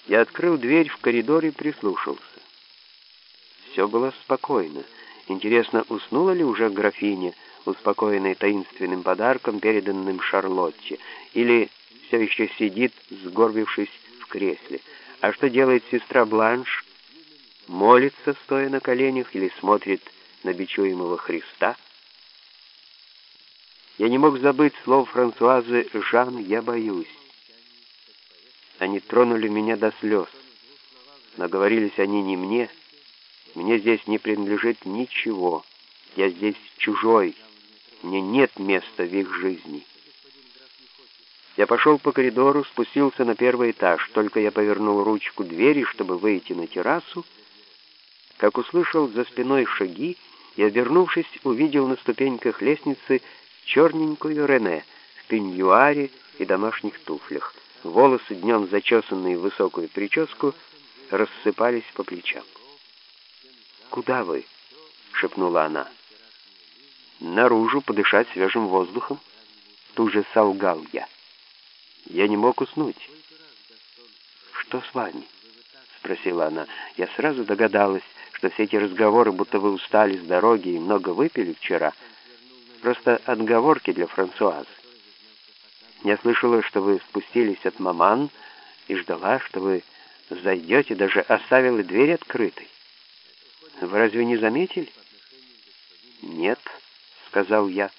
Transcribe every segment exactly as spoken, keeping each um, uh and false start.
Я открыл дверь в коридор и прислушался. Все было спокойно. Интересно, уснула ли уже графиня, успокоенная таинственным подарком, переданным Шарлотте, или все еще сидит, сгорбившись в кресле? А что делает сестра Бланш? Молится, стоя на коленях, или смотрит на бичуемого Христа? Я не мог забыть слов Франсуазы «Жан, я боюсь». Они тронули меня до слез, но говорились они не мне. Мне здесь не принадлежит ничего. Я здесь чужой. Мне нет места в их жизни. Я пошел по коридору, спустился на первый этаж. Только я повернул ручку двери, чтобы выйти на террасу, как услышал за спиной шаги и, обернувшись, увидел на ступеньках лестницы черненькую Рене в пеньюаре и домашних туфлях. Волосы, днем зачесанные в высокую прическу, рассыпались по плечам. «Куда вы?» — шепнула она. «Наружу, подышать свежим воздухом». Тут же солгал я. Я не мог уснуть. «Что с вами?» — спросила она. Я сразу догадалась, что все эти разговоры, будто вы устали с дороги и много выпили вчера, просто отговорки для Франсуазы. Я слышала, что вы спустились от маман и ждала, что вы зайдете, даже оставила дверь открытой. Вы разве не заметили? Нет, сказал я.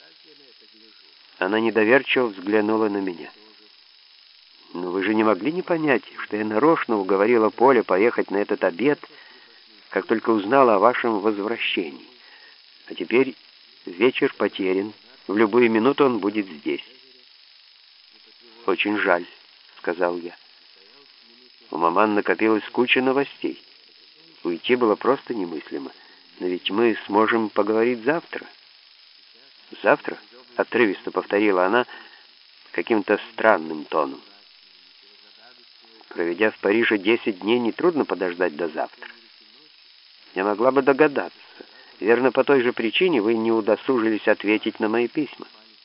Она недоверчиво взглянула на меня. Но вы же не могли не понять, что я нарочно уговорила Поля поехать на этот обед, как только узнала о вашем возвращении. А теперь вечер потерян, в любую минуту он будет здесь. «Очень жаль», — сказал я. У маман накопилась куча новостей. Уйти было просто немыслимо. Но ведь мы сможем поговорить завтра. «Завтра?» — отрывисто повторила она каким-то странным тоном. Проведя в Париже десять дней, нетрудно подождать до завтра. Я могла бы догадаться. Верно, по той же причине вы не удосужились ответить на мои письма.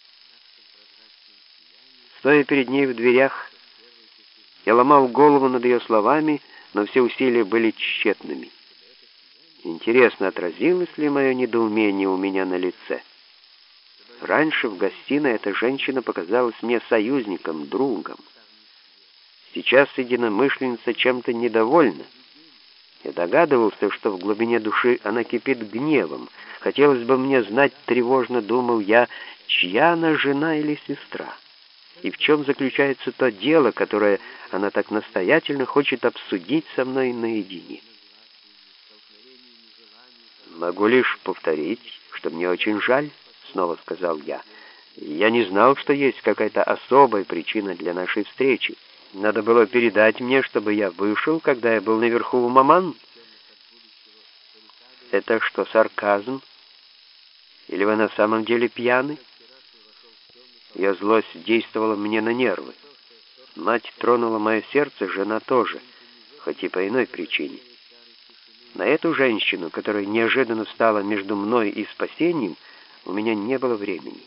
Стоя перед ней в дверях, я ломал голову над ее словами, но все усилия были тщетными. Интересно, отразилось ли мое недоумение у меня на лице? Раньше в гостиной эта женщина показалась мне союзником, другом. Сейчас единомышленница чем-то недовольна. Я догадывался, что в глубине души она кипит гневом. Хотелось бы мне знать, тревожно думал я, чья она жена или сестра, и в чем заключается то дело, которое она так настоятельно хочет обсудить со мной наедине. «Могу лишь повторить, что мне очень жаль», — снова сказал я. «Я не знал, что есть какая-то особая причина для нашей встречи. Надо было передать мне, чтобы я вышел, когда я был наверху у маман». «Это что, сарказм? Или вы на самом деле пьяны?» Ее злость действовала мне на нервы. Мать тронула мое сердце, жена тоже, хоть и по иной причине. На эту женщину, которая неожиданно стала между мной и спасением, у меня не было времени.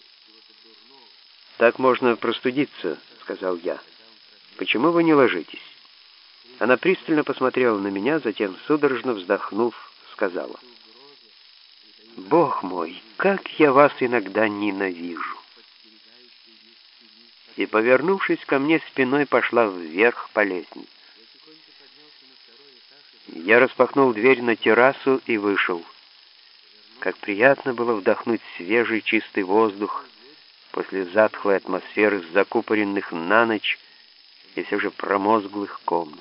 «Так можно простудиться», — сказал я. «Почему вы не ложитесь?» Она пристально посмотрела на меня, затем, судорожно вздохнув, сказала: «Бог мой, как я вас иногда ненавижу!» И, повернувшись ко мне спиной, пошла вверх по лестнице. Я распахнул дверь на террасу и вышел. Как приятно было вдохнуть свежий чистый воздух после затхлой атмосферы закупоренных на ночь и все же промозглых комнат.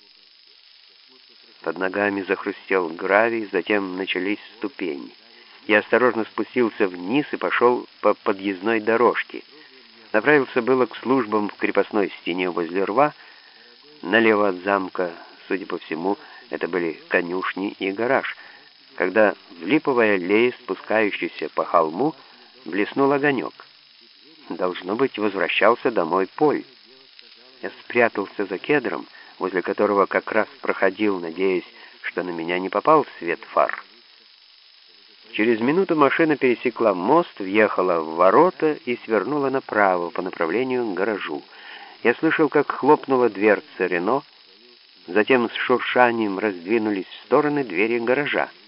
Под ногами захрустел гравий, затем начались ступени. Я осторожно спустился вниз и пошел по подъездной дорожке. Направился было к службам в крепостной стене возле рва. Налево от замка, судя по всему, это были конюшни и гараж, когда в липовой аллее, спускающейся по холму, блеснул огонек. Должно быть, возвращался домой Поль. Я спрятался за кедром, возле которого как раз проходил, надеясь, что на меня не попал свет фар. Через минуту машина пересекла мост, въехала в ворота и свернула направо по направлению к гаражу. Я слышал, как хлопнула дверца Рено, Затем с шуршанием раздвинулись в стороны двери гаража.